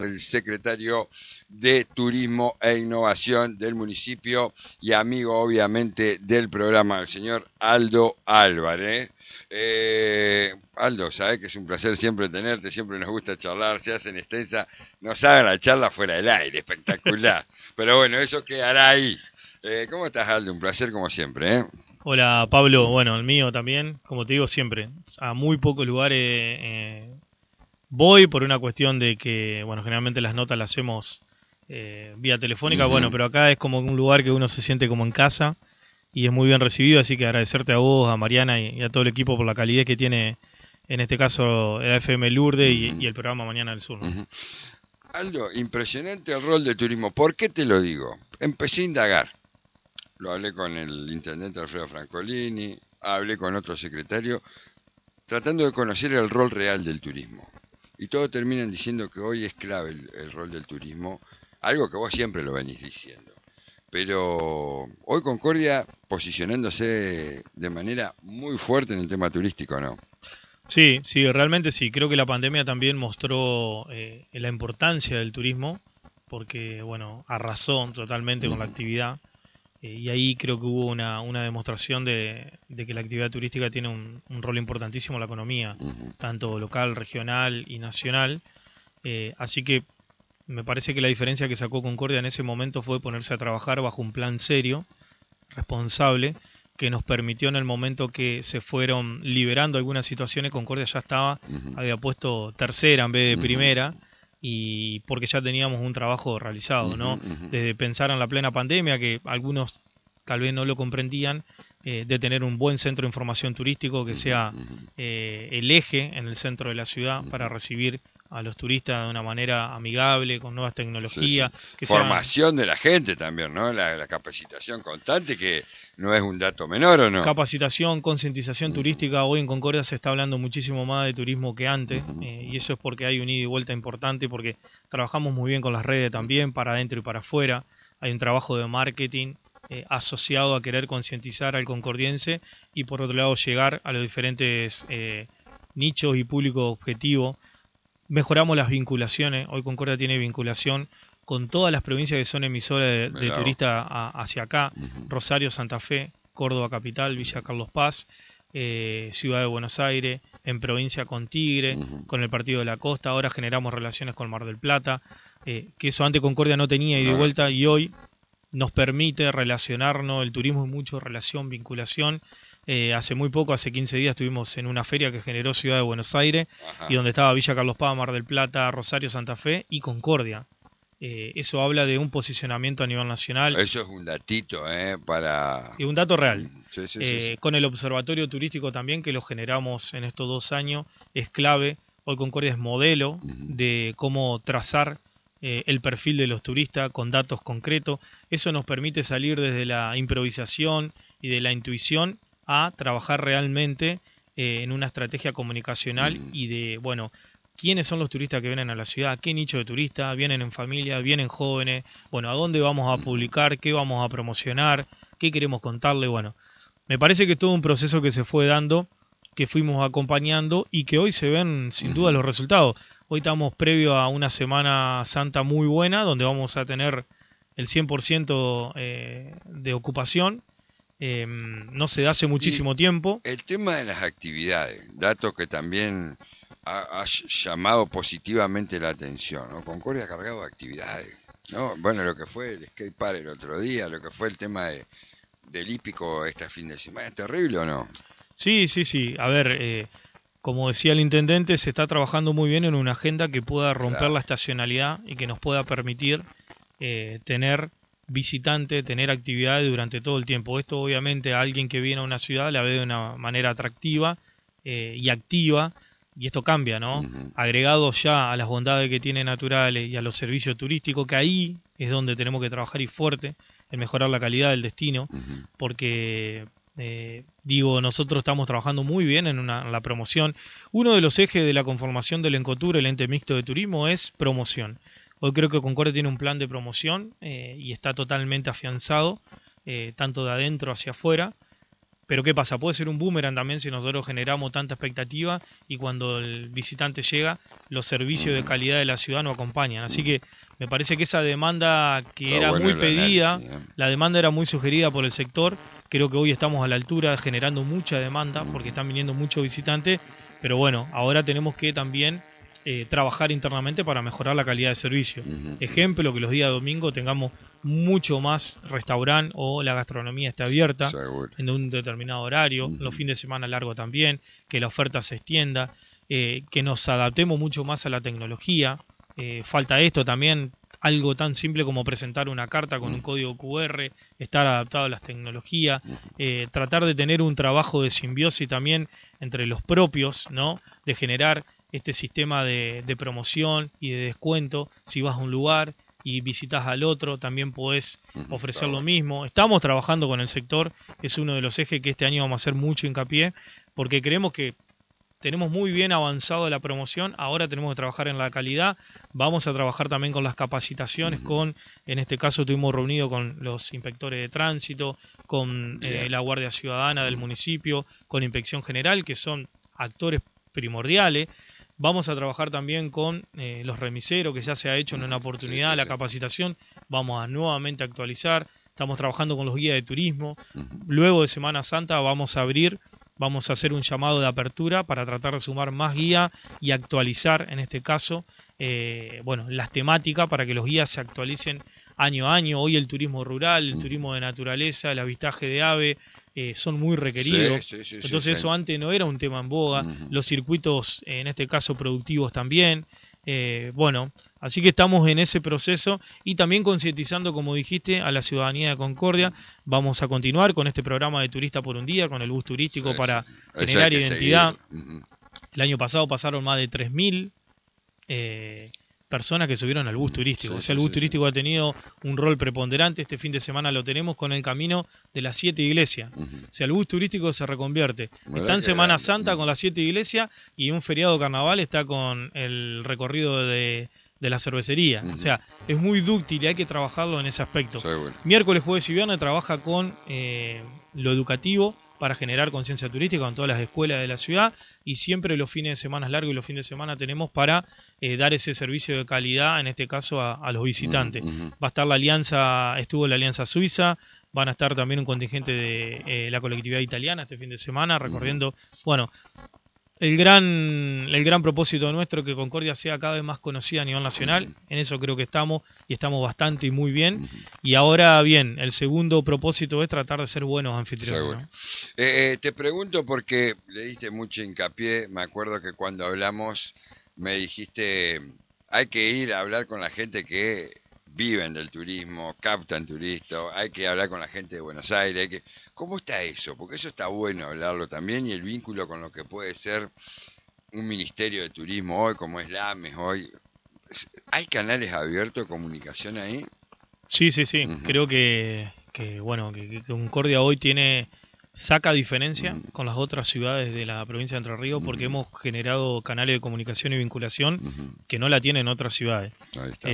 el secretario de Turismo e Innovación del municipio y amigo obviamente del programa, el señor Aldo Álvarez. Aldo, sabes que es un placer siempre tenerte, siempre nos gusta charlar, se hacen extensa, nos hagan la charla fuera del aire, espectacular. Pero bueno, eso quedará ahí. ¿Cómo estás, Aldo? Un placer como siempre, ¿eh? Hola Pablo, bueno, el mío también, como te digo siempre, a muy pocos lugares voy por una cuestión de que, bueno, generalmente las notas las hacemos vía telefónica, bueno, pero acá es como un lugar que uno se siente como en casa y es muy bien recibido, así que agradecerte a vos, a Mariana y a todo el equipo por la calidez que tiene, en este caso, la FM Lourdes y el programa Mañana del Sur, ¿no? Aldo, impresionante el rol de turismo. ¿Por qué te lo digo? Empecé a indagar. Lo hablé con el intendente Alfredo Francolini, hablé con otro secretario, tratando de conocer el rol real del turismo. Y todos terminan diciendo que hoy es clave el rol del turismo, algo que vos siempre lo venís diciendo. Pero hoy Concordia posicionándose de manera muy fuerte en el tema turístico, ¿no? Sí, sí, realmente sí. Creo que la pandemia también mostró la importancia del turismo, porque, bueno, arrasó totalmente con la actividad. Y ahí creo que hubo una demostración de que la actividad turística tiene un rol importantísimo en la economía, tanto local, regional y nacional. Así que me parece que la diferencia que sacó Concordia en ese momento fue ponerse a trabajar bajo un plan serio, responsable, que nos permitió en el momento que se fueron liberando algunas situaciones, Concordia ya estaba, había puesto tercera en vez de primera, y porque ya teníamos un trabajo realizado, ¿no? Desde pensar en la plena pandemia, que algunos tal vez no lo comprendían, de tener un buen centro de información turístico que sea el eje en el centro de la ciudad para recibir a los turistas de una manera amigable, con nuevas tecnologías. Sí, sí. Que Formación de la gente también, ¿no? La capacitación constante, que no es un dato menor, ¿o no? Capacitación, concientización turística. Hoy en Concordia se está hablando muchísimo más de turismo que antes, y eso es porque hay un ida y vuelta importante, porque trabajamos muy bien con las redes también, para adentro y para afuera. Hay un trabajo de marketing asociado a querer concientizar al concordiense y por otro lado llegar a los diferentes nichos y público objetivo. Mejoramos las vinculaciones. Hoy Concordia tiene vinculación con todas las provincias que son emisoras de turistas hacia acá. Rosario, Santa Fe, Córdoba Capital, Villa Carlos Paz, Ciudad de Buenos Aires, en provincia con Tigre, con el Partido de la Costa. Ahora generamos relaciones con Mar del Plata, que eso antes Concordia no tenía ida y vuelta, y hoy nos permite relacionarnos. El turismo es mucho relación, vinculación. Hace muy poco, hace 15 días, estuvimos en una feria que generó Ciudad de Buenos Aires, y donde estaba Villa Carlos Paz, Mar del Plata, Rosario, Santa Fe y Concordia. Eso habla de un posicionamiento a nivel nacional. Eso es un datito, para... Y un dato real. Sí. Con el observatorio turístico también, que lo generamos en estos 2 años, es clave. Hoy Concordia es modelo de cómo trazar el perfil de los turistas con datos concretos. Eso nos permite salir desde la improvisación y de la intuición a trabajar realmente en una estrategia comunicacional y de, bueno, quiénes son los turistas que vienen a la ciudad, qué nicho de turistas, vienen en familia, vienen jóvenes, bueno, a dónde vamos a publicar, qué vamos a promocionar, qué queremos contarle. Bueno, me parece que es todo un proceso que se fue dando, que fuimos acompañando y que hoy se ven sin duda los resultados. Hoy estamos previo a una Semana Santa muy buena, donde vamos a tener el 100% de ocupación. No se da hace muchísimo tiempo. El tema de las actividades, datos que también ha llamado positivamente la atención, ¿no? Concordia ha cargado de actividades, ¿no? Bueno, lo que fue el skate park el otro día, lo que fue el tema del hípico este fin de semana, ¿es terrible o no? Sí. A ver, como decía el intendente, se está trabajando muy bien en una agenda que pueda romper la estacionalidad y que nos pueda permitir tener visitante, tener actividades durante todo el tiempo. Esto obviamente a alguien que viene a una ciudad la ve de una manera atractiva y activa, y esto cambia, ¿no? Agregado ya a las bondades que tiene naturales y a los servicios turísticos, que ahí es donde tenemos que trabajar y fuerte en mejorar la calidad del destino, porque nosotros estamos trabajando muy bien en la promoción. Uno de los ejes de la conformación del Encotur, el ente mixto de turismo, es promoción. Hoy creo que Concordia tiene un plan de promoción y está totalmente afianzado, tanto de adentro hacia afuera, Pero ¿qué pasa? Puede ser un boomerang también si nosotros generamos tanta expectativa y cuando el visitante llega, los servicios de calidad de la ciudad no acompañan. Así que me parece que esa demanda que era muy pedida, la demanda era muy sugerida por el sector. Creo que hoy estamos a la altura generando mucha demanda porque están viniendo muchos visitantes. Pero bueno, ahora tenemos que también trabajar internamente para mejorar la calidad de servicio. Ejemplo, que los días de domingo tengamos mucho más restaurante o la gastronomía esté abierta en un determinado horario, los fines de semana largo también, que la oferta se extienda, que nos adaptemos mucho más a la tecnología. Falta esto también, algo tan simple como presentar una carta con un código QR, estar adaptado a las tecnologías, tratar de tener un trabajo de simbiosis también entre los propios, ¿no? De generar este sistema de promoción y de descuento. Si vas a un lugar y visitas al otro, también podés ofrecer lo mismo. Estamos trabajando con el sector, es uno de los ejes que este año vamos a hacer mucho hincapié, porque creemos que tenemos muy bien avanzado la promoción, ahora tenemos que trabajar en la calidad, vamos a trabajar también con las capacitaciones, en este caso estuvimos reunidos con los inspectores de tránsito, con la Guardia Ciudadana del municipio, con Inspección General, que son actores primordiales. Vamos a trabajar también con los remiseros, que ya se ha hecho en una oportunidad la capacitación. Vamos a nuevamente actualizar. Estamos trabajando con los guías de turismo. Luego de Semana Santa vamos a hacer un llamado de apertura para tratar de sumar más guías y actualizar, en este caso, las temáticas para que los guías se actualicen año a año. Hoy el turismo rural, el turismo de naturaleza, el avistaje de ave, son muy requeridos. Entonces eso antes no era un tema en boga. Los circuitos, en este caso productivos también. Así que estamos en ese proceso y también concientizando, como dijiste, a la ciudadanía de Concordia. Vamos a continuar con este programa de Turista por un Día, con el bus turístico para generar identidad. El año pasado pasaron más de 3.000 personas que subieron al bus turístico. O sea, el bus turístico ha tenido un rol preponderante. Este fin de semana lo tenemos con el camino de las 7 iglesias. O sea, el bus turístico se reconvierte. Está en Semana Santa con las 7 iglesias y un feriado carnaval está con el recorrido de la cervecería. O sea, es muy dúctil y hay que trabajarlo en ese aspecto. Miércoles, jueves y viernes trabaja con lo educativo para generar conciencia turística con todas las escuelas de la ciudad, y siempre los fines de semana largos y los fines de semana tenemos para dar ese servicio de calidad, en este caso a los visitantes. Va a estar estuvo la Alianza Suiza, van a estar también un contingente de la colectividad italiana este fin de semana recorriendo, el gran propósito nuestro, que Concordia sea cada vez más conocida a nivel nacional. En eso creo que estamos, y estamos bastante y muy bien. Y ahora bien, el segundo propósito es tratar de ser buenos anfitriones, ¿no? Te pregunto porque le diste mucho hincapié. Me acuerdo que cuando hablamos me dijiste, hay que ir a hablar con la gente que viven del turismo, captan turistas, hay que hablar con la gente de Buenos Aires. ¿Cómo está eso? Porque eso está bueno hablarlo también, y el vínculo con lo que puede ser un ministerio de turismo hoy, como es la AMES hoy. ¿Hay canales abiertos de comunicación ahí? Sí. Creo que Concordia hoy saca diferencia con las otras ciudades de la provincia de Entre Ríos, porque hemos generado canales de comunicación y vinculación que no la tienen otras ciudades. Ahí está,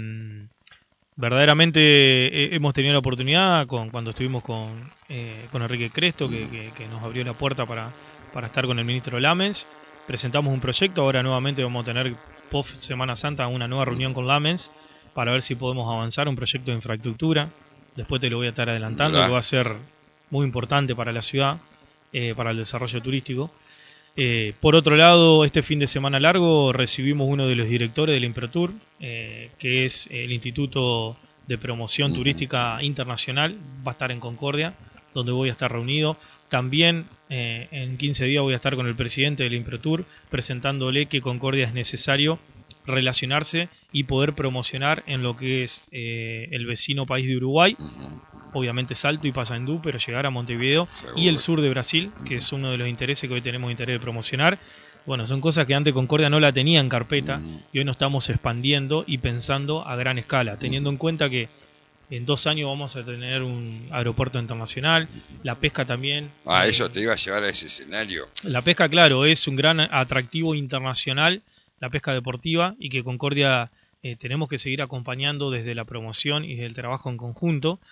verdaderamente hemos tenido la oportunidad cuando estuvimos con Enrique Cresto, que nos abrió la puerta para estar con el ministro Lamens. Presentamos un proyecto, ahora nuevamente vamos a tener post Semana Santa una nueva reunión con Lamens para ver si podemos avanzar un proyecto de infraestructura. Después te lo voy a estar adelantando, que va a ser muy importante para la ciudad, para el desarrollo turístico. Por otro lado, este fin de semana largo recibimos uno de los directores del Improtur, que es el Instituto de Promoción Turística Internacional. Va a estar en Concordia, donde voy a estar reunido. También en 15 días voy a estar con el presidente del Improtur, presentándole que Concordia es necesario relacionarse y poder promocionar en lo que es el vecino país de Uruguay, obviamente Salto y Paysandú, pero llegar a Montevideo y el sur de Brasil, que es uno de los intereses que hoy tenemos interés de promocionar. Bueno, son cosas que antes Concordia no la tenía en carpeta y hoy nos estamos expandiendo y pensando a gran escala, teniendo en cuenta que en 2 años vamos a tener un aeropuerto internacional, la pesca también. Eso te iba a llevar a ese escenario. La pesca, claro, es un gran atractivo internacional, la pesca deportiva, y que Concordia tenemos que seguir acompañando desde la promoción y del trabajo en conjunto.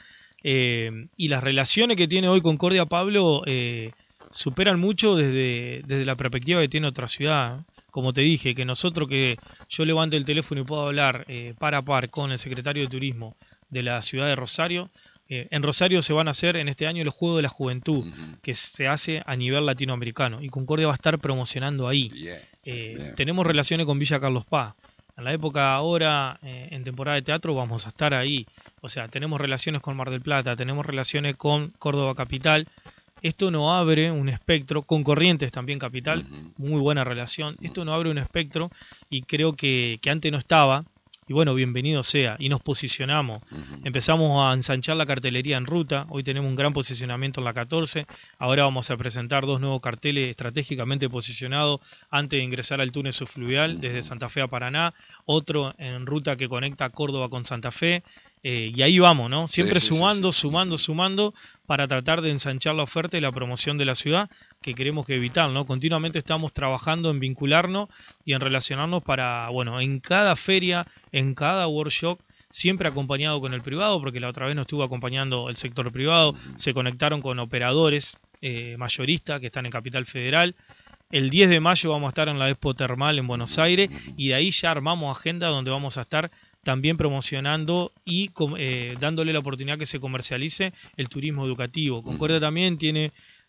Y las relaciones que tiene hoy Concordia, Pablo, superan mucho desde la perspectiva que tiene otra ciudad. Como te dije, que yo levante el teléfono y puedo hablar par a par con el secretario de Turismo de la ciudad de Rosario. En Rosario se van a hacer en este año los Juegos de la Juventud, que se hace a nivel latinoamericano, y Concordia va a estar promocionando ahí. Bien. Tenemos relaciones con Villa Carlos Paz. En la época ahora, en temporada de teatro, vamos a estar ahí. O sea, tenemos relaciones con Mar del Plata, tenemos relaciones con Córdoba Capital. Esto nos abre un espectro, con Corrientes también Capital, muy buena relación. Esto nos abre un espectro y creo que antes no estaba. Y bueno, bienvenido sea. Y nos posicionamos. Empezamos a ensanchar la cartelería en ruta. Hoy tenemos un gran posicionamiento en la 14. Ahora vamos a presentar 2 nuevos carteles estratégicamente posicionados antes de ingresar al túnel subfluvial desde Santa Fe a Paraná. Otro en ruta que conecta Córdoba con Santa Fe. Y ahí vamos, ¿no? Siempre sumando para tratar de ensanchar la oferta y la promoción de la ciudad, que queremos que evitar, ¿no? Continuamente estamos trabajando en vincularnos y en relacionarnos para, bueno, en cada feria, en cada workshop, siempre acompañado con el privado, porque la otra vez nos estuvo acompañando el sector privado, se conectaron con operadores mayoristas que están en Capital Federal. El 10 de mayo vamos a estar en la Expo Termal en Buenos Aires y de ahí ya armamos agenda donde vamos a estar también promocionando y dándole la oportunidad que se comercialice el turismo educativo. Concordia también tiene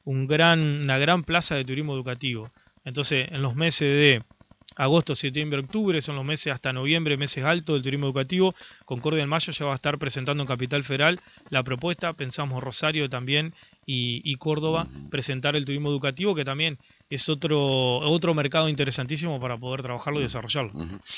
una gran plaza de turismo educativo. Entonces, en los meses de agosto, septiembre, octubre, son los meses hasta noviembre, meses altos del turismo educativo. Concordia en mayo ya va a estar presentando en Capital Federal la propuesta. Pensamos Rosario también y Córdoba presentar el turismo educativo, que también es otro mercado interesantísimo para poder trabajarlo y desarrollarlo.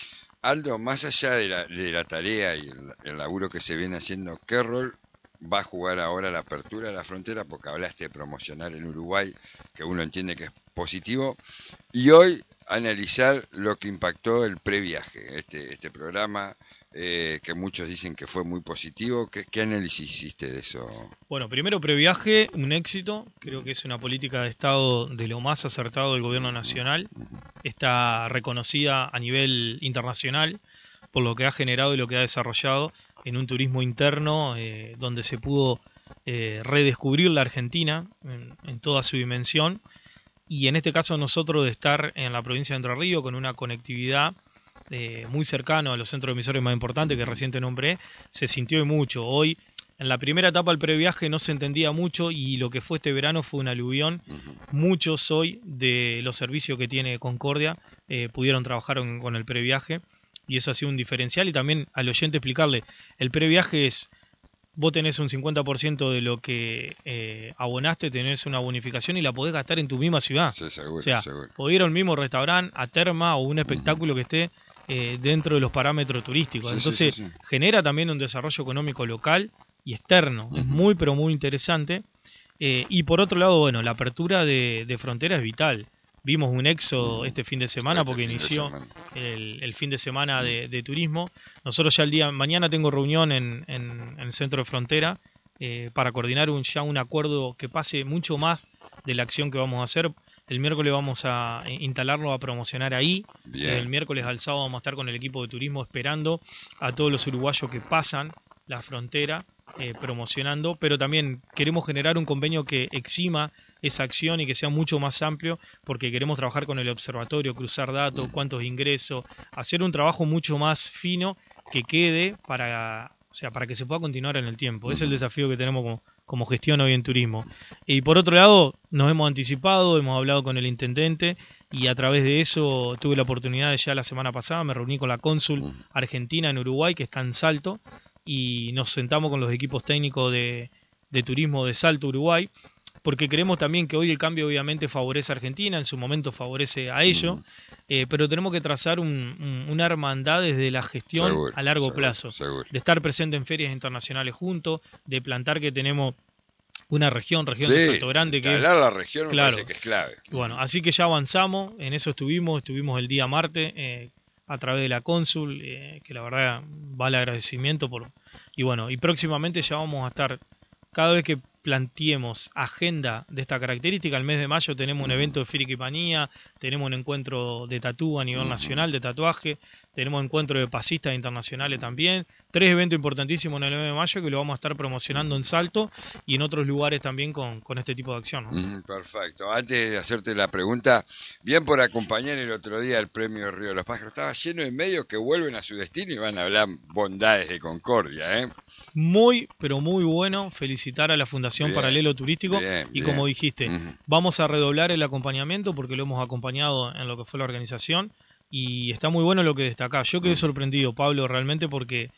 Aldo, más allá de la tarea y el laburo que se viene haciendo, ¿qué rol va a jugar ahora la apertura de la frontera? Porque hablaste de promocionar en Uruguay, que uno entiende que es positivo, y hoy analizar lo que impactó el previaje, este programa, que muchos dicen que fue muy positivo. ¿Qué análisis hiciste de eso? Bueno, primero previaje, un éxito. Creo que es una política de Estado de lo más acertado del gobierno nacional. Está reconocida a nivel internacional por lo que ha generado y lo que ha desarrollado en un turismo interno donde se pudo redescubrir la Argentina en toda su dimensión. Y en este caso nosotros de estar en la provincia de Entre Ríos con una conectividad muy cercano a los centros emisores más importantes que recién te nombré, se sintió mucho. Hoy, en la primera etapa del previaje no se entendía mucho y lo que fue este verano fue un aluvión. Muchos hoy de los servicios que tiene Concordia pudieron trabajar con el previaje y eso ha sido un diferencial. Y también al oyente explicarle, el previaje es, vos tenés un 50% de lo que abonaste, tenés una bonificación y la podés gastar en tu misma ciudad. Sí, seguro, o sea, seguro. podés ir al mismo restaurante, a terma o un espectáculo que esté dentro de los parámetros turísticos. Entonces genera también un desarrollo económico local y externo. Es muy pero muy interesante. Y por otro lado, bueno, la apertura de frontera es vital. Vimos un éxodo este fin de semana porque inició el fin de semana de turismo. Nosotros ya mañana tengo reunión en el centro de frontera para coordinar ya un acuerdo que pase mucho más de la acción que vamos a hacer. El miércoles vamos a instalarlo, a promocionar ahí. El miércoles al sábado vamos a estar con el equipo de turismo esperando a todos los uruguayos que pasan la frontera, promocionando, pero también queremos generar un convenio que exima esa acción y que sea mucho más amplio, porque queremos trabajar con el observatorio, cruzar datos, cuántos ingresos, hacer un trabajo mucho más fino que quede para que se pueda continuar en el tiempo. Es el desafío que tenemos como gestión hoy en turismo. Y por otro lado, nos hemos anticipado, hemos hablado con el intendente y a través de eso tuve la oportunidad de ya la semana pasada, me reuní con la cónsul argentina en Uruguay, que está en Salto, y nos sentamos con los equipos técnicos de turismo de Salto, Uruguay, porque creemos también que hoy el cambio obviamente favorece a Argentina, en su momento favorece a ellos, pero tenemos que trazar una hermandad desde la gestión a largo plazo, de estar presente en ferias internacionales juntos, de plantar que tenemos una región de Salto Grande, que la región me parece que es clave. Bueno, así que ya avanzamos, en eso estuvimos el día martes a través de la cónsul, que la verdad vale agradecimiento y próximamente ya vamos a estar, cada vez que planteemos agenda de esta característica. El mes de mayo tenemos un evento de Firiquipanía, tenemos un encuentro de tatú a nivel nacional, de tatuaje, tenemos encuentro de pasistas internacionales también, 3 eventos importantísimos en el mes de mayo que lo vamos a estar promocionando en Salto y en otros lugares también con este tipo de acción, ¿no? Perfecto. Antes de hacerte la pregunta, bien por acompañar el otro día el premio Río de los Pájaros, estaba lleno de medios que vuelven a su destino y van a hablar bondades de Concordia, ¿eh? Muy, pero muy bueno. Felicitar a la Fundación Bien, Paralelo Turístico y como bien. dijiste, vamos a redoblar el acompañamiento porque lo hemos acompañado en lo que fue la organización y está muy bueno lo que destacás. Yo quedé sorprendido, Pablo, realmente porque,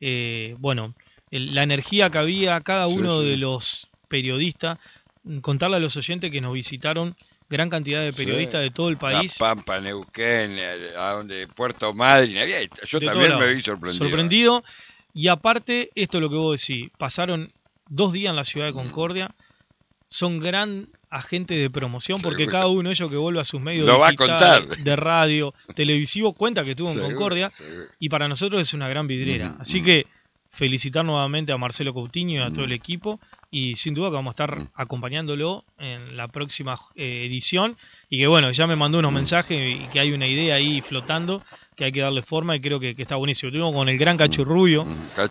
bueno, la energía que había, cada uno de los periodistas, contarle a los oyentes que nos visitaron gran cantidad de periodistas de todo el país. La Pampa, Neuquén, a donde Puerto Madryn, yo de también todo me lado. vi Sorprendido. Y aparte, esto es lo que vos decís, pasaron 2 días en la ciudad de Concordia, son gran agente de promoción porque cada uno de ellos que vuelve a sus medios lo digital, va a contar. de radio, televisivo, cuenta que estuvo en Concordia y para nosotros es una gran vidriera. Así que felicitar nuevamente a Marcelo Coutinho y a todo el equipo y sin duda que vamos a estar acompañándolo en la próxima edición y que bueno, ya me mandó unos mensajes y que hay una idea ahí flotando que hay que darle forma y creo que está buenísimo. Estuvimos con el gran Cacho Rubio.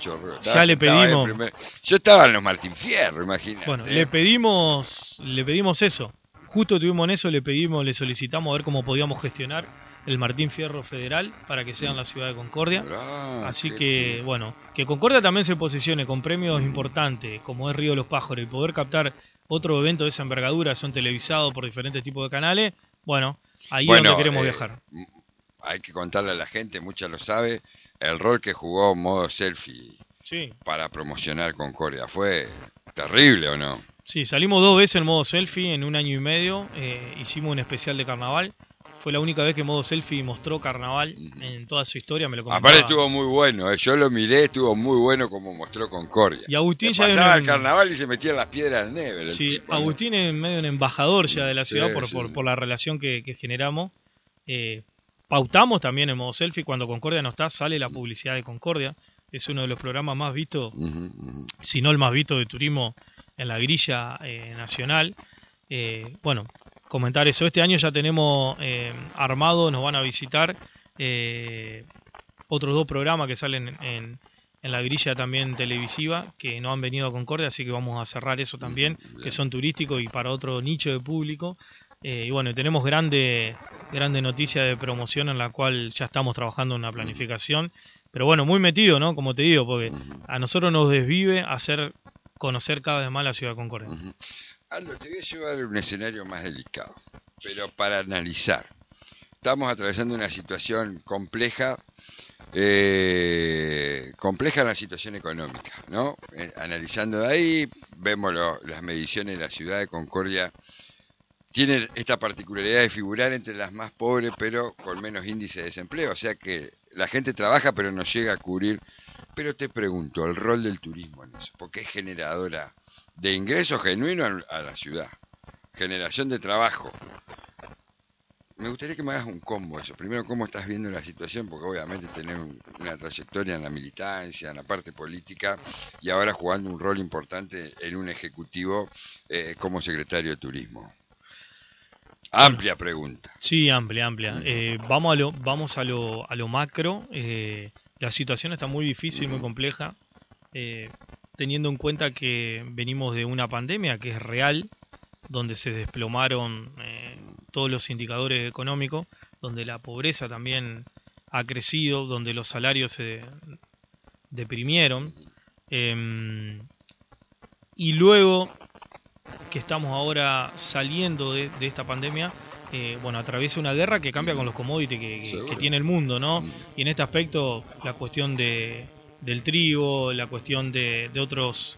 Ya le pedimos. Yo estaba en los Martín Fierro, imagínate. Bueno, le pedimos eso. Justo tuvimos en eso, le solicitamos a ver cómo podíamos gestionar el Martín Fierro Federal para que sea en la ciudad de Concordia. Así que, bueno, que Concordia también se posicione con premios importantes, como es Río de los Pájaros, y poder captar otro evento de esa envergadura, son televisados por diferentes tipos de canales. Bueno, ahí es donde queremos viajar. Hay que contarle a la gente, mucha lo sabe, el rol que jugó Modo Selfie para promocionar Concordia. ¿Fue terrible o no? Sí, salimos 2 veces en Modo Selfie en un año y medio, hicimos un especial de carnaval. Fue la única vez que Modo Selfie mostró carnaval en toda su historia, me lo comentaba. Aparte estuvo muy bueno, yo lo miré, estuvo muy bueno como mostró Concordia. Y Agustín ya pasaba el carnaval y se metía en las piedras del Nebel. Sí, tipo, Agustín es medio un embajador ya de la ciudad por la relación que generamos. Pautamos también en Modo Selfie, cuando Concordia no está, sale la publicidad de Concordia. Es uno de los programas más vistos, si no el más visto de turismo en la grilla nacional. Bueno, comentar eso. Este año ya tenemos armado, nos van a visitar otros 2 programas que salen en la grilla también televisiva, que no han venido a Concordia, así que vamos a cerrar eso también, que son turísticos y para otro nicho de público. Y bueno, tenemos grande noticia de promoción en la cual ya estamos trabajando en una planificación. Pero bueno, muy metido, ¿no? Como te digo, porque a nosotros nos desvive hacer conocer cada vez más la ciudad de Concordia. Aldo, te voy a llevar a un escenario más delicado, pero para analizar. Estamos atravesando una situación compleja en la situación económica, ¿no? Analizando de ahí, vemos las mediciones de la ciudad de Concordia. Tiene esta particularidad de figurar entre las más pobres, pero con menos índice de desempleo. O sea que la gente trabaja, pero no llega a cubrir. Pero te pregunto, el rol del turismo en eso, porque es generadora de ingresos genuinos a la ciudad, generación de trabajo. Me gustaría que me hagas un combo eso. Primero, ¿cómo estás viendo la situación? Porque obviamente tenés una trayectoria en la militancia, en la parte política, y ahora jugando un rol importante en un ejecutivo como secretario de Turismo. Amplia pregunta. Sí, amplia. Vamos a lo macro. La situación está muy difícil, muy compleja, teniendo en cuenta que venimos de una pandemia que es real, donde se desplomaron todos los indicadores económicos, donde la pobreza también ha crecido, donde los salarios se deprimieron, y luego que estamos ahora saliendo de esta pandemia, bueno, atraviesa una guerra que cambia con los commodities que tiene el mundo, ¿no? Y en este aspecto la cuestión del trigo, la cuestión de otros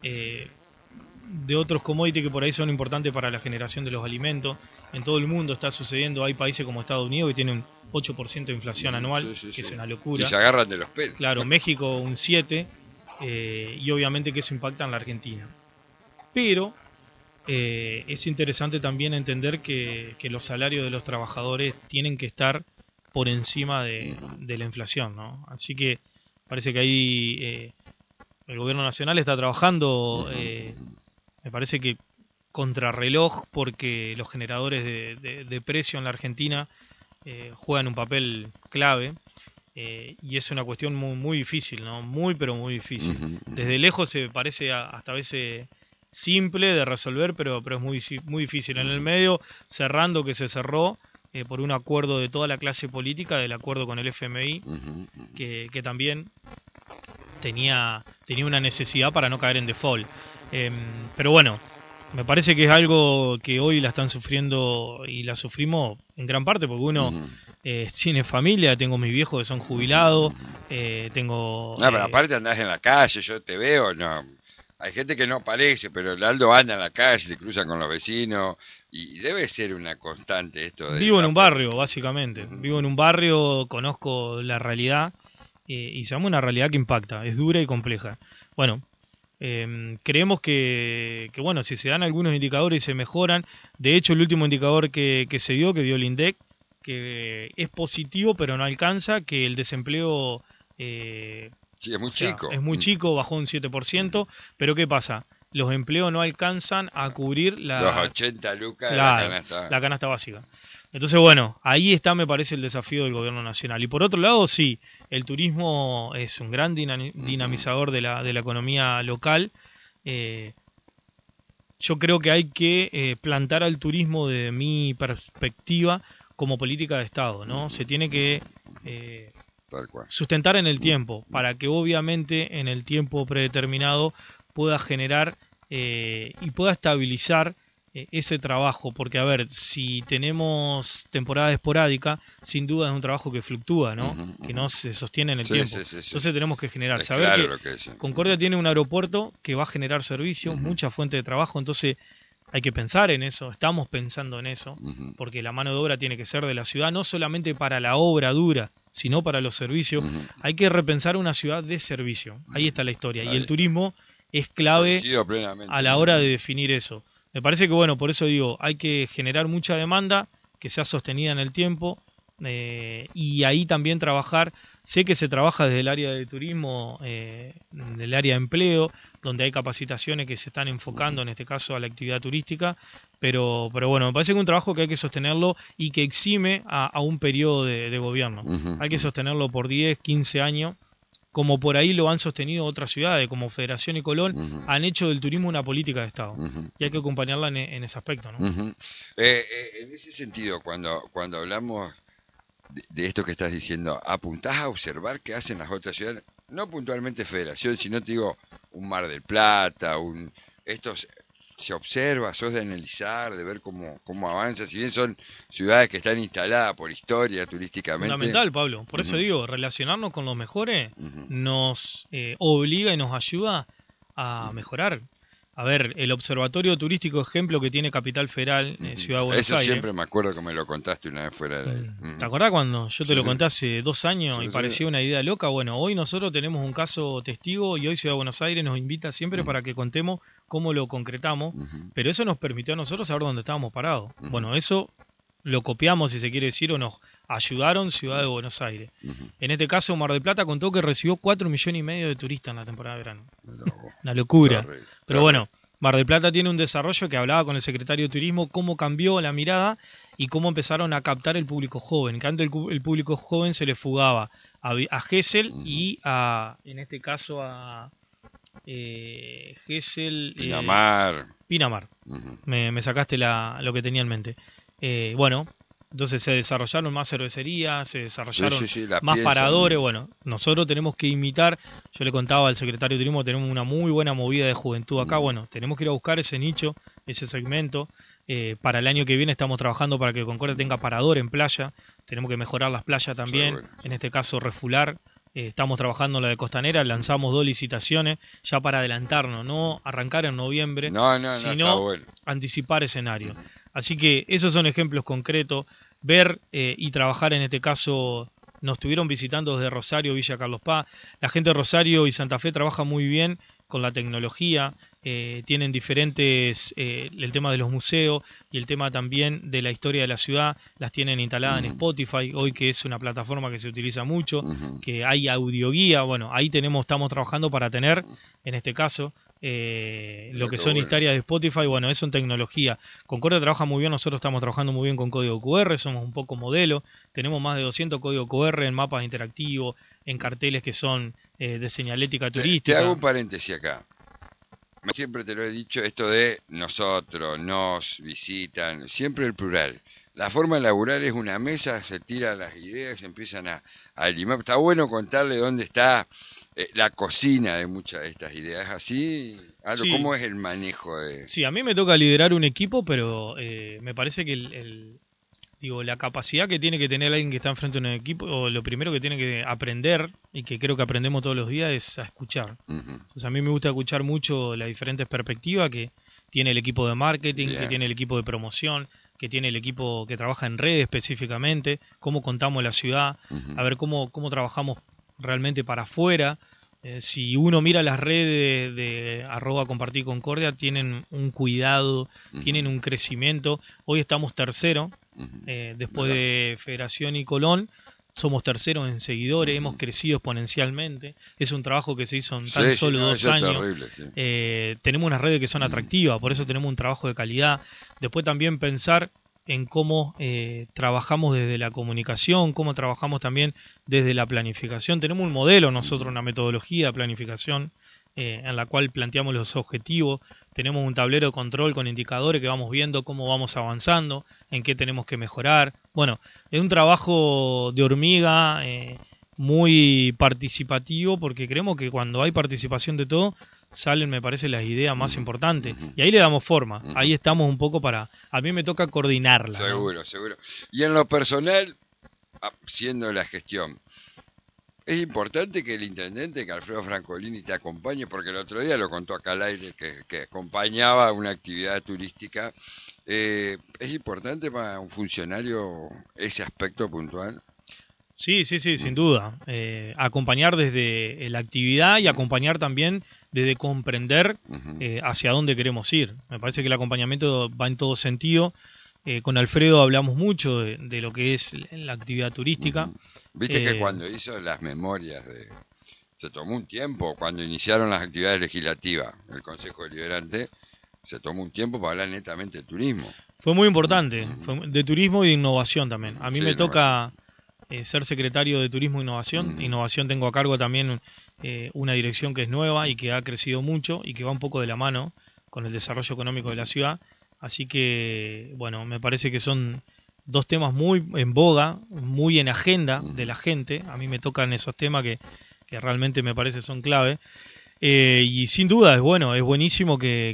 commodities que por ahí son importantes para la generación de los alimentos. En todo el mundo está sucediendo, hay países como Estados Unidos que tienen un 8% de inflación anual, que es una locura. Y se agarran de los pelos. Claro, México un 7%, y obviamente que eso impacta en la Argentina. Pero es interesante también entender que los salarios de los trabajadores tienen que estar por encima de la inflación, ¿no? Así que parece que ahí el gobierno nacional está trabajando en me parece que contrarreloj, porque los generadores de precio en la Argentina juegan un papel clave, y es una cuestión muy, muy difícil, ¿no? Muy, pero muy difícil. Desde lejos se parece hasta a veces simple de resolver, pero es muy, muy difícil. En el medio, cerrando, que se cerró por un acuerdo de toda la clase política, del acuerdo con el FMI, que también tenía una necesidad para no caer en default. Pero bueno, me parece que es algo que hoy la están sufriendo, y la sufrimos en gran parte porque uno tiene familia. Tengo mis viejos que son jubilados, tengo... No, pero aparte andás en la calle, yo te veo, no. Hay gente que no parece, pero el Aldo anda en la calle, se cruza con los vecinos, y debe ser una constante esto de... Vivo en un barrio, básicamente. Vivo en un barrio, conozco la realidad, y se llama una realidad que impacta, es dura y compleja. Bueno, creemos que bueno, si se dan algunos indicadores y se mejoran, de hecho el último indicador que dio el INDEC, que es positivo pero no alcanza, que el desempleo sí, es muy chico. Es muy chico, bajó un 7%, pero ¿qué pasa? Los empleos no alcanzan a cubrir los 80 lucas de la canasta básica. Entonces, bueno, ahí está, me parece, el desafío del gobierno nacional. Y por otro lado, sí, el turismo es un gran dinamizador de la economía local. Yo creo que hay que plantar al turismo, desde mi perspectiva, como política de Estado, ¿no? Se tiene que sustentar en el tiempo, para que obviamente en el tiempo predeterminado pueda generar y pueda estabilizar ese trabajo, porque a ver, si tenemos temporada esporádica, sin duda es un trabajo que fluctúa, ¿no? Que no se sostiene en el tiempo. Entonces tenemos que generar, saber que Concordia tiene un aeropuerto que va a generar servicios, mucha fuente de trabajo, entonces hay que pensar en eso, estamos pensando en eso, porque la mano de obra tiene que ser de la ciudad, no solamente para la obra dura, sino para los servicios. Hay que repensar una ciudad de servicio, ahí está la historia, y el turismo es clave a la hora de definir eso. Me parece que, bueno, por eso digo, hay que generar mucha demanda que sea sostenida en el tiempo, y ahí también trabajar. Sé que se trabaja desde el área de turismo, del área de empleo, donde hay capacitaciones que se están enfocando, en este caso, a la actividad turística, pero bueno, me parece que es un trabajo que hay que sostenerlo y que exime a un periodo de gobierno. Hay que sostenerlo por 10, 15 años, como por ahí lo han sostenido otras ciudades, como Federación y Colón, han hecho del turismo una política de Estado. Y hay que acompañarla en ese aspecto, ¿no? En ese sentido, cuando hablamos de esto que estás diciendo, apuntás a observar qué hacen las otras ciudades, no puntualmente Federación, sino te digo, un Mar del Plata, estos se observa, sos de analizar, de ver cómo avanza, si bien son ciudades que están instaladas por historia turísticamente. Fundamental, Pablo, por eso digo, relacionarnos con los mejores nos obliga y nos ayuda a mejorar. A ver, el observatorio turístico ejemplo que tiene Capital Federal, Ciudad de Buenos Aires. Eso siempre me acuerdo que me lo contaste una vez fuera de ahí. ¿Te acordás cuando yo te lo conté hace 2 años y parecía una idea loca? Bueno, hoy nosotros tenemos un caso testigo y hoy Ciudad de Buenos Aires nos invita siempre para que contemos cómo lo concretamos, pero eso nos permitió a nosotros saber dónde estábamos parados. Bueno, eso lo copiamos, si se quiere decir, o nos ayudaron Ciudad de Buenos Aires. En este caso, Mar del Plata contó que recibió 4,5 millones de turistas en la temporada de verano. Una locura. Pero bueno, Mar del Plata tiene un desarrollo que hablaba con el secretario de Turismo, cómo cambió la mirada y cómo empezaron a captar el público joven. Que antes el público joven se le fugaba a Gesell y en este caso a Gesell... Pinamar. Me sacaste lo que tenía en mente. Bueno, entonces se desarrollaron más cervecerías, se desarrollaron más paradores. Bueno, nosotros tenemos que imitar. Yo le contaba al secretario de Turismo, tenemos una muy buena movida de juventud acá. Bueno, tenemos que ir a buscar ese nicho, ese segmento. Para el año que viene estamos trabajando para que Concordia tenga parador en playa. Tenemos que mejorar las playas también, en este caso refular. Estamos trabajando en la de Costanera, lanzamos 2 licitaciones ya para adelantarnos, no arrancar en noviembre, sino anticipar escenarios. Así que esos son ejemplos concretos. Ver y trabajar, en este caso, nos estuvieron visitando desde Rosario, Villa Carlos Paz. La gente de Rosario y Santa Fe trabaja muy bien con la tecnología, tienen diferentes, el tema de los museos y el tema también de la historia de la ciudad, las tienen instaladas en Spotify, hoy que es una plataforma que se utiliza mucho, que hay audioguía, bueno, ahí estamos trabajando para tener, en este caso, lo que son historias de Spotify, bueno, eso en tecnología. Concordia trabaja muy bien, nosotros estamos trabajando muy bien con código QR, somos un poco modelo, tenemos más de 200 códigos QR en mapas interactivos, en carteles que son de señalética turística. Te hago un paréntesis acá. Siempre te lo he dicho, esto de nosotros, nos, visitan, siempre el plural. La forma laboral es una mesa, se tiran las ideas, se empiezan a limar. Está bueno contarle dónde está la cocina de muchas de estas ideas. Así, Sí. ¿cómo es el manejo de...? Sí, a mí me toca liderar un equipo, pero me parece que la capacidad que tiene que tener alguien que está enfrente de un equipo, o lo primero que tiene que aprender, y que creo que aprendemos todos los días, es a escuchar. Entonces a mí me gusta escuchar mucho las diferentes perspectivas que tiene el equipo de marketing, que tiene el equipo de promoción, que tiene el equipo que trabaja en redes específicamente, cómo contamos la ciudad, a ver cómo trabajamos realmente para afuera. Si uno mira las redes de @compartir Concordia, tienen un cuidado, tienen un crecimiento. Hoy estamos tercero, después de Federación y Colón, somos terceros en seguidores, hemos crecido exponencialmente. Es un trabajo que se hizo en tan solo 2 años. Terrible, tenemos unas redes que son atractivas, por eso tenemos un trabajo de calidad. Después también pensar en cómo trabajamos desde la comunicación, cómo trabajamos también desde la planificación. Tenemos un modelo nosotros, una metodología de planificación en la cual planteamos los objetivos. Tenemos un tablero de control con indicadores que vamos viendo cómo vamos avanzando, en qué tenemos que mejorar. Bueno, es un trabajo de hormiga muy participativo, porque creemos que cuando hay participación de todo, salen, me parece, las ideas más importantes. Y ahí le damos forma. Ahí estamos un poco para... A mí me toca coordinarla. Seguro, seguro. Y en lo personal, siendo la gestión, es importante que el intendente, que Alfredo Francolini, te acompañe, porque el otro día lo contó acá al aire, que acompañaba una actividad turística. ¿Es importante para un funcionario ese aspecto puntual? Sí, sin duda. Acompañar desde la actividad y acompañar también desde comprender hacia dónde queremos ir. Me parece que el acompañamiento va en todo sentido. Con Alfredo hablamos mucho de lo que es la actividad turística. Viste que cuando hizo las memorias se tomó un tiempo, cuando iniciaron las actividades legislativas, el Consejo Deliberante, se tomó un tiempo para hablar netamente de turismo. Fue muy importante, de turismo y de innovación también. A mí me toca ser secretario de Turismo e Innovación. Innovación tengo a cargo también una dirección que es nueva y que ha crecido mucho y que va un poco de la mano con el desarrollo económico de la ciudad. Así que, bueno, me parece que son 2 temas muy en boga, muy en agenda de la gente. A mí me tocan esos temas que realmente me parece son clave. Y sin duda es buenísimo que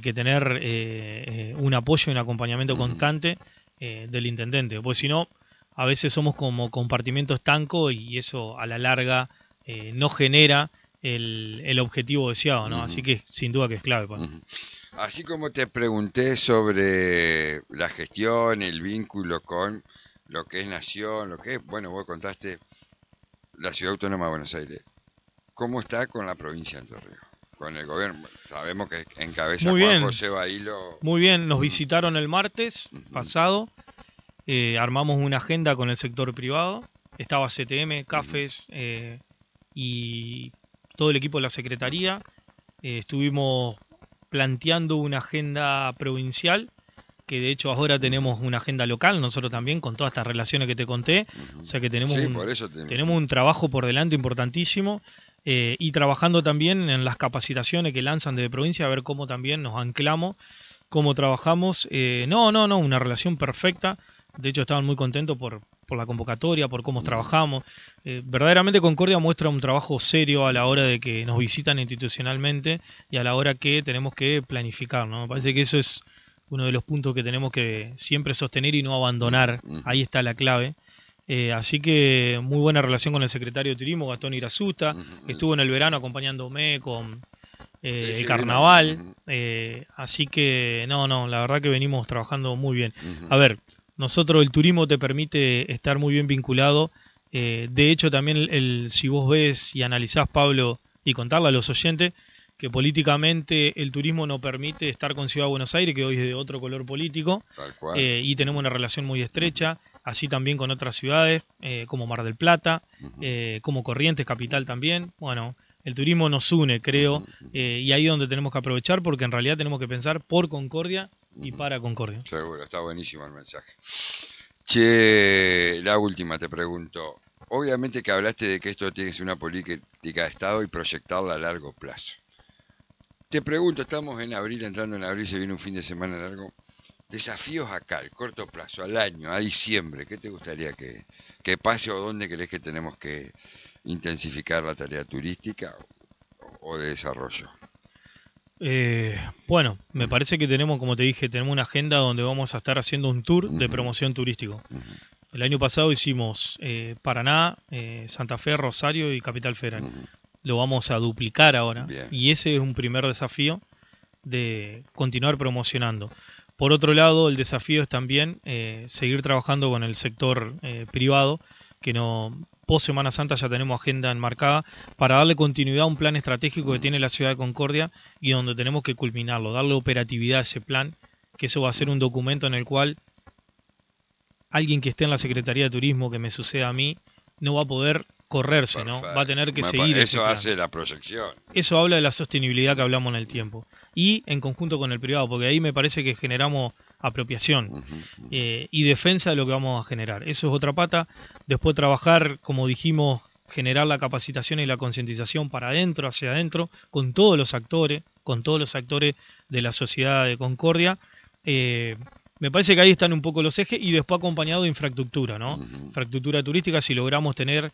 tener un apoyo y un acompañamiento constante del intendente, porque si no, a veces somos como compartimiento estanco y eso a la larga no genera el objetivo deseado, ¿no? Así que sin duda que es clave para mí. Así como te pregunté sobre la gestión, el vínculo con lo que es nación, lo que es, bueno, vos contaste la Ciudad Autónoma de Buenos Aires. ¿Cómo está con la provincia de Entre Ríos? Con el gobierno, sabemos que encabeza Juan José Bailo. Muy bien, nos visitaron el martes pasado, armamos una agenda con el sector privado, estaba CTM, CAFES y todo el equipo de la Secretaría. Estuvimos planteando una agenda provincial, que de hecho ahora tenemos una agenda local, nosotros también, con todas estas relaciones que te conté. O sea que tenemos, tenemos un trabajo por delante importantísimo. Y trabajando también en las capacitaciones que lanzan desde provincia, a ver cómo también nos anclamos, cómo trabajamos. Una relación perfecta. De hecho estaban muy contentos por la convocatoria, por cómo trabajamos. Verdaderamente Concordia muestra un trabajo serio a la hora de que nos visitan institucionalmente y a la hora que tenemos que planificar, ¿no? Me parece que eso es uno de los puntos que tenemos que siempre sostener y no abandonar. Ahí está la clave. Así que muy buena relación con el secretario de Turismo, Gastón Irazusta, que estuvo en el verano acompañándome con el carnaval. Así que la verdad que venimos trabajando muy bien. A ver, nosotros el turismo te permite estar muy bien vinculado. De hecho también si vos ves y analizás, Pablo, y contarle a los oyentes, que políticamente el turismo no permite estar con Ciudad de Buenos Aires, que hoy es de otro color político, Tal cual. y tenemos una relación muy estrecha, así también con otras ciudades, como Mar del Plata, como Corrientes, capital también. Bueno, el turismo nos une, creo, y ahí es donde tenemos que aprovechar, porque en realidad tenemos que pensar por Concordia y para Concordia. Seguro, está buenísimo el mensaje. Che, la última te pregunto. Obviamente que hablaste de que esto tiene que ser una política de Estado y proyectarla a largo plazo. Te pregunto, estamos en abril, entrando en abril, se viene un fin de semana largo. Desafíos acá, al corto plazo, al año, a diciembre, ¿qué te gustaría que pase o dónde crees que tenemos que intensificar la tarea turística o de desarrollo? Bueno, me parece que tenemos, como te dije, tenemos una agenda donde vamos a estar haciendo un tour de promoción turístico. El año pasado hicimos Paraná, Santa Fe, Rosario y Capital Federal. Lo vamos a duplicar ahora. Bien. Y ese es un primer desafío de continuar promocionando. Por otro lado, el desafío es también seguir trabajando con el sector privado, que no post Semana Santa ya tenemos agenda enmarcada para darle continuidad a un plan estratégico que tiene la ciudad de Concordia y donde tenemos que culminarlo, darle operatividad a ese plan, que eso va a ser un documento en el cual alguien que esté en la Secretaría de Turismo, que me suceda a mí, no va a poder correrse, ¿no? Va a tener que seguir ese Eso plan. hace la proyección. Eso habla de la sostenibilidad que hablamos en el tiempo. Y en conjunto con el privado, porque ahí me parece que generamos apropiación y defensa de lo que vamos a generar. Eso es otra pata. Después trabajar, como dijimos, generar la capacitación y la concientización para adentro, hacia adentro, con todos los actores de la sociedad de Concordia. Me parece que ahí están un poco los ejes y después acompañado de infraestructura, ¿no? Infraestructura turística, si logramos tener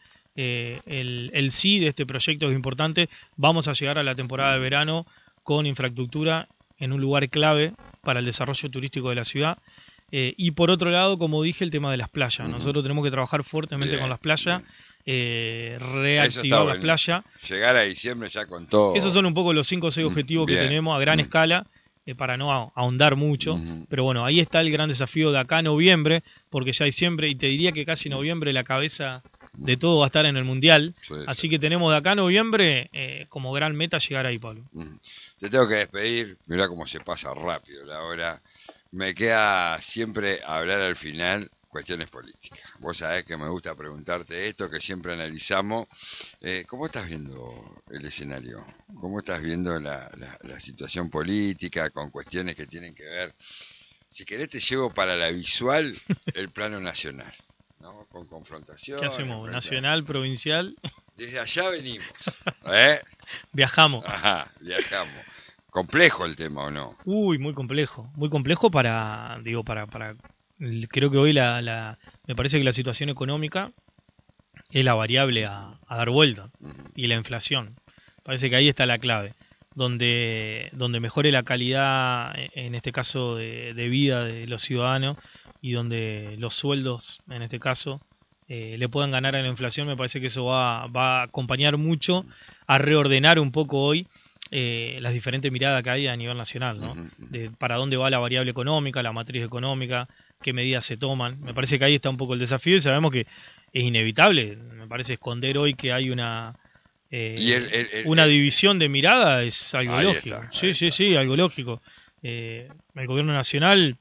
el sí de este proyecto es importante, vamos a llegar a la temporada de verano con infraestructura en un lugar clave para el desarrollo turístico de la ciudad. Y por otro lado, como dije, el tema de las playas. Nosotros tenemos que trabajar fuertemente con las playas, reactivar las playas. Llegar a diciembre ya con todo. Esos son un poco los 5 o 6 objetivos que tenemos a gran escala, para no ahondar mucho. Pero bueno, ahí está el gran desafío de acá a noviembre, porque ya diciembre, y te diría que casi noviembre la cabeza de todo va a estar en el Mundial. Así que tenemos de acá a noviembre como gran meta llegar ahí, Pablo. Te tengo que despedir. Mirá cómo se pasa rápido la hora. Me queda siempre hablar al final cuestiones políticas. Vos sabés que me gusta preguntarte esto, que siempre analizamos. ¿Cómo estás viendo el escenario? ¿Cómo estás viendo la situación política con cuestiones que tienen que ver? Si querés te llevo para la visual el plano nacional, ¿no? Con confrontación. ¿Qué hacemos? ¿Nacional, provincial? Desde allá venimos. Viajamos. Ajá, viajamos. Complejo el tema, ¿o no? Uy, muy complejo para creo que hoy me parece que la situación económica es la variable a dar vuelta, y la inflación. Parece que ahí está la clave. Donde mejore la calidad, en este caso, de vida de los ciudadanos, y donde los sueldos, en este caso, le puedan ganar a la inflación, me parece que eso va a acompañar mucho a reordenar un poco hoy las diferentes miradas que hay a nivel nacional, ¿no? De para dónde va la variable económica, la matriz económica, qué medidas se toman. Me parece que ahí está un poco el desafío y sabemos que es inevitable. Me parece esconder hoy que hay una división de mirada es algo lógico. Sí, algo lógico. El gobierno nacional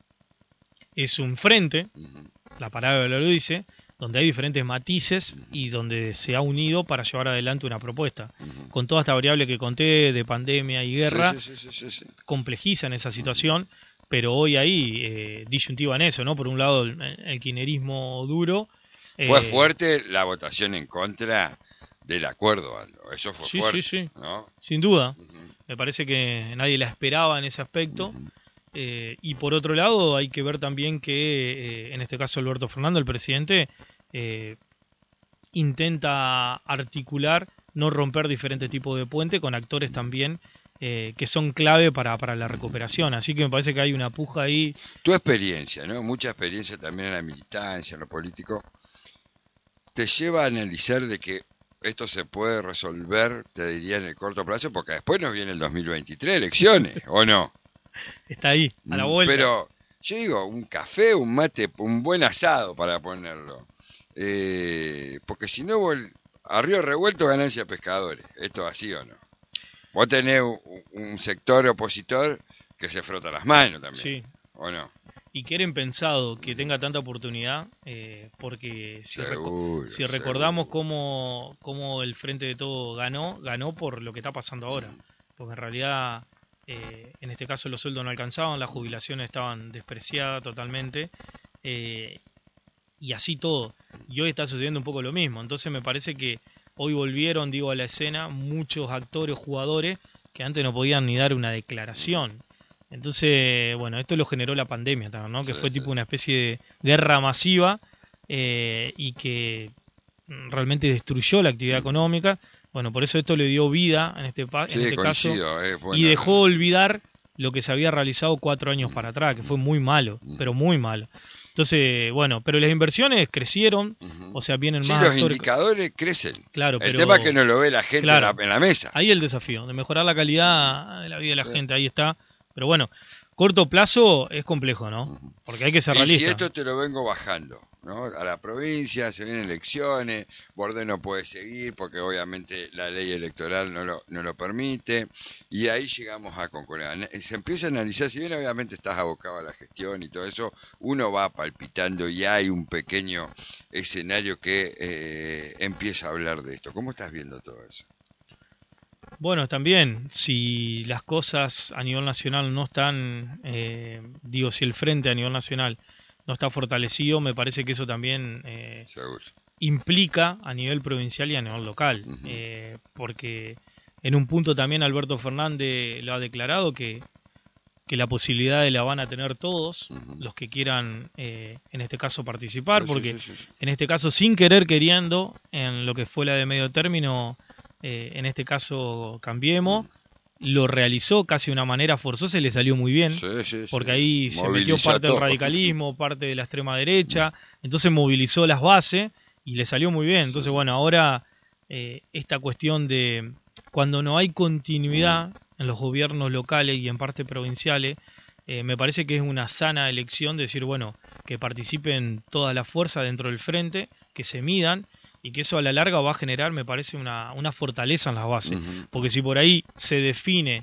es un frente, la palabra lo dice, donde hay diferentes matices y donde se ha unido para llevar adelante una propuesta. Con toda esta variable que conté de pandemia y guerra, complejizan esa situación, pero hoy hay disyuntiva en eso, ¿no? Por un lado el kirchnerismo duro. Fue fuerte la votación en contra del acuerdo, Aldo. Eso fue fuerte. Sí. ¿No? Sin duda. Me parece que nadie la esperaba en ese aspecto. Y por otro lado hay que ver también que en este caso Alberto Fernández, el presidente, intenta articular, no romper diferentes tipos de puente con actores también que son clave para la recuperación. Así que me parece que hay una puja ahí. Tu experiencia, ¿no? Mucha experiencia también en la militancia, en lo político, te lleva a analizar de que esto se puede resolver, te diría, en el corto plazo, porque después nos viene el 2023, elecciones, ¿o no? Está ahí, a la vuelta. Pero yo digo, un café, un mate, un buen asado para ponerlo. Porque si no, a río revuelto ganancia pescadores. ¿Esto así o no? Vos tenés un sector opositor que se frota las manos también, Sí. ¿o no? Y quieren pensado que tenga tanta oportunidad, porque si Seguro, recordamos seguro. cómo el Frente de Todo ganó por lo que está pasando ahora. Porque en realidad, en este caso los sueldos no alcanzaban, las jubilaciones estaban despreciadas totalmente, y así todo. Y hoy está sucediendo un poco lo mismo. Entonces me parece que hoy volvieron, a la escena muchos actores, jugadores, que antes no podían ni dar una declaración. Entonces, bueno, esto lo generó la pandemia también, ¿no? Que Sí, fue sí, tipo una especie de guerra masiva, y que realmente destruyó la actividad económica. Bueno, por eso esto le dio vida en Sí, este caso, coincido, es y buena dejó relación. olvidar lo que se había realizado 4 años para atrás, que fue muy malo, pero muy malo. Entonces, bueno, pero las inversiones crecieron, o sea, vienen Sí, más los actores. indicadores crecen. Claro, El pero tema es que no lo ve la gente claro, en la mesa. ahí el desafío, de mejorar la calidad de la vida de la Sí. gente, ahí está. Pero bueno, corto plazo es complejo, ¿no? Porque hay que ser Y si realista. esto te lo vengo bajando, ¿no? A la provincia se vienen elecciones, Bordé no puede seguir porque obviamente la ley electoral no lo permite, y ahí llegamos a concordar. Se empieza a analizar, si bien obviamente estás abocado a la gestión y todo eso, uno va palpitando y hay un pequeño escenario que empieza a hablar de esto. ¿Cómo estás viendo todo eso? Bueno, también, si las cosas a nivel nacional no están, si el frente a nivel nacional no está fortalecido, me parece que eso también Seguro. implica a nivel provincial y a nivel local. Porque en un punto también Alberto Fernández lo ha declarado que la posibilidad la van a tener todos los que quieran, en este caso, participar, porque Sí. en este caso, sin querer queriendo, en lo que fue la de medio término, en este caso Cambiemos, lo realizó casi de una manera forzosa y le salió muy bien, porque ahí se metió Movilizó parte del todo. radicalismo, parte de la extrema derecha, entonces movilizó las bases y le salió muy bien. Entonces, bueno, ahora esta cuestión de cuando no hay continuidad en los gobiernos locales y en parte provinciales, me parece que es una sana elección decir, bueno, que participen todas las fuerzas dentro del frente, que se midan, y que eso a la larga va a generar, me parece, una fortaleza en las bases. Porque si por ahí se define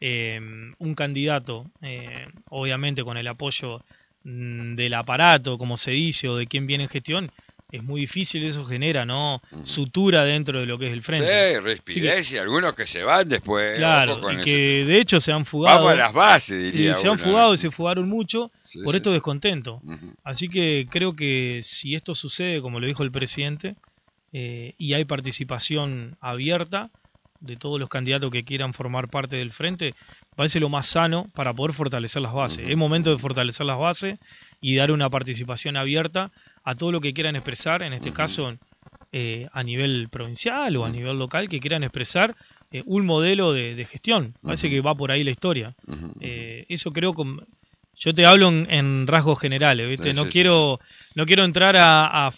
un candidato, obviamente con el apoyo del aparato, como se dice, o de quien viene en gestión, es muy difícil, eso genera, ¿no? Sutura dentro de lo que es el frente. Sí, respirez y algunos que se van después. Claro, Ojo con y ese que tema. de hecho se han fugado. Vamos a las bases, diría Y se han uno, fugado ¿no? y se fugaron mucho por estos descontentos. Así que creo que si esto sucede, como lo dijo el presidente, y hay participación abierta de todos los candidatos que quieran formar parte del frente, parece lo más sano para poder fortalecer las bases. Es momento de fortalecer las bases y dar una participación abierta a todo lo que quieran expresar, en este caso a nivel provincial o a nivel local, que quieran expresar un modelo de gestión. Parece que va por ahí la historia. Eso creo que... Yo te hablo en rasgos generales, ¿viste? No quiero entrar a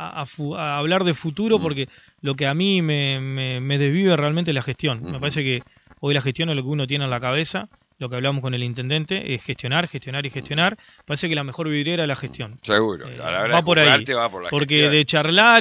hablar de futuro, porque lo que a mí me desvive realmente es la gestión. Me parece que hoy la gestión es lo que uno tiene en la cabeza. Lo que hablamos con el intendente es gestionar. Parece que la mejor vidriera es la gestión. Seguro. A la hora Va de por ahí. va por la Porque gestión. de charlar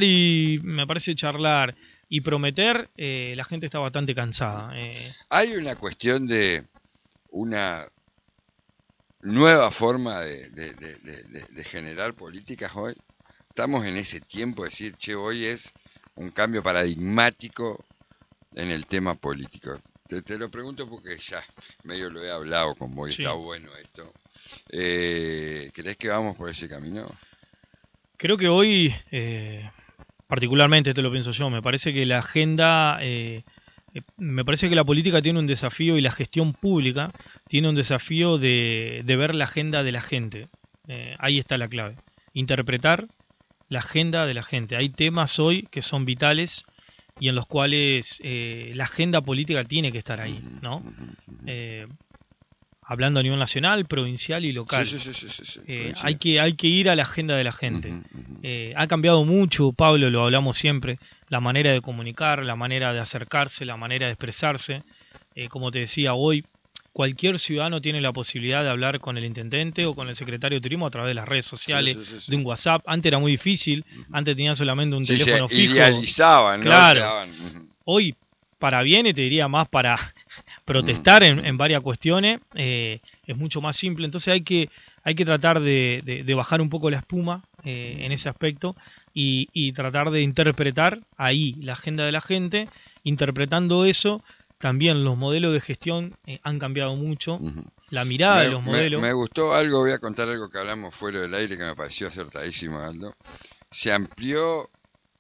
y prometer, la gente está bastante cansada. Hay una cuestión de una nueva forma de generar políticas hoy. Estamos en ese tiempo de decir, che, hoy es un cambio paradigmático en el tema político. Te lo pregunto porque ya medio lo he hablado con vos y Sí. está bueno esto. ¿Crees que vamos por ese camino? Creo que hoy, particularmente, esto lo pienso yo, me parece que la agenda, me parece que la política tiene un desafío y la gestión pública tiene un desafío de ver la agenda de la gente. Ahí está la clave. Interpretar la agenda de la gente. Hay temas hoy que son vitales y en los cuales la agenda política tiene que estar ahí, ¿no? Hablando a nivel nacional, provincial y local. Sí. Hay que ir a la agenda de la gente. Ha cambiado mucho, Pablo, lo hablamos siempre, la manera de comunicar, la manera de acercarse, la manera de expresarse. Como te decía, hoy cualquier ciudadano tiene la posibilidad de hablar con el intendente o con el secretario de turismo a través de las redes sociales, de un WhatsApp. Antes era muy difícil, antes tenían solamente un teléfono fijo. Idealizaban, ¿no? Claro. Hoy, para bien, y te diría más para protestar en varias cuestiones, es mucho más simple. Entonces hay que tratar de bajar un poco la espuma en ese aspecto y tratar de interpretar ahí la agenda de la gente. Interpretando eso, también los modelos de gestión han cambiado mucho. La mirada de los modelos. Me gustó algo, voy a contar algo que hablamos fuera del aire que me pareció acertadísimo, Aldo. Se amplió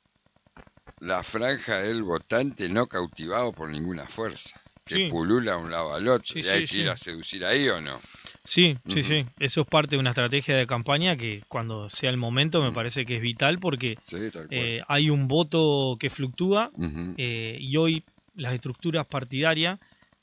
la franja del votante no cautivado por ninguna fuerza, que pulula de un lado al otro, y hay que ir a seducir ahí o no. Sí, sí, eso es parte de una estrategia de campaña que cuando sea el momento me parece que es vital porque hay un voto que fluctúa y hoy las estructuras partidarias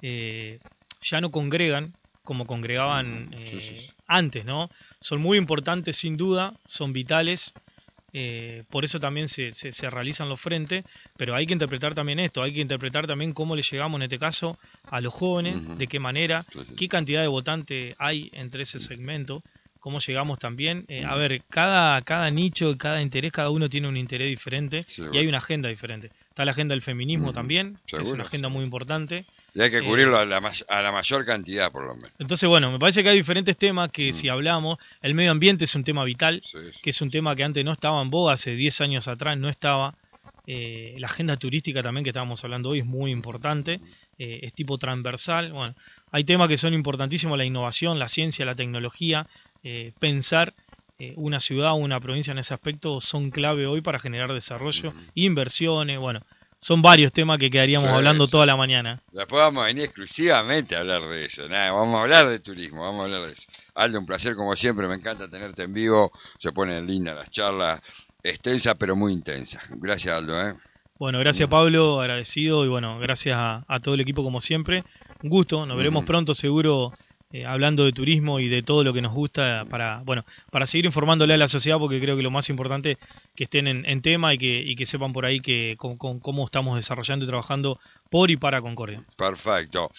ya no congregan como congregaban antes, ¿no? Son muy importantes sin duda, son vitales, por eso también se realizan los frentes, pero hay que interpretar también esto, hay que interpretar también cómo le llegamos en este caso a los jóvenes, de qué manera, qué cantidad de votantes hay entre ese segmento, cómo llegamos también, a ver, cada nicho, cada interés, cada uno tiene un interés diferente y hay una agenda diferente. Está la agenda del feminismo también, que es una agenda muy importante. Y hay que cubrirlo a la mayor cantidad, por lo menos. Entonces, bueno, me parece que hay diferentes temas que si hablamos, el medio ambiente es un tema vital, que es un tema que antes no estaba en boga, hace 10 años atrás no estaba. La agenda turística también que estábamos hablando hoy es muy importante, es tipo transversal. Bueno, hay temas que son importantísimos, la innovación, la ciencia, la tecnología, pensar una ciudad o una provincia en ese aspecto son clave hoy para generar desarrollo, inversiones, bueno. Son varios temas que quedaríamos hablando toda la mañana. Después vamos a venir exclusivamente a hablar de eso. Vamos a hablar de turismo, vamos a hablar de eso. Aldo, un placer como siempre, me encanta tenerte en vivo. Se ponen lindas las charlas, extensas pero muy intensas. Gracias, Aldo. Bueno, gracias Pablo, agradecido y bueno, gracias a todo el equipo como siempre. Un gusto, nos veremos pronto seguro hablando de turismo y de todo lo que nos gusta para seguir informándole a la sociedad, porque creo que lo más importante es que estén en tema y que sepan por ahí cómo estamos desarrollando y trabajando por y para Concordia. Perfecto.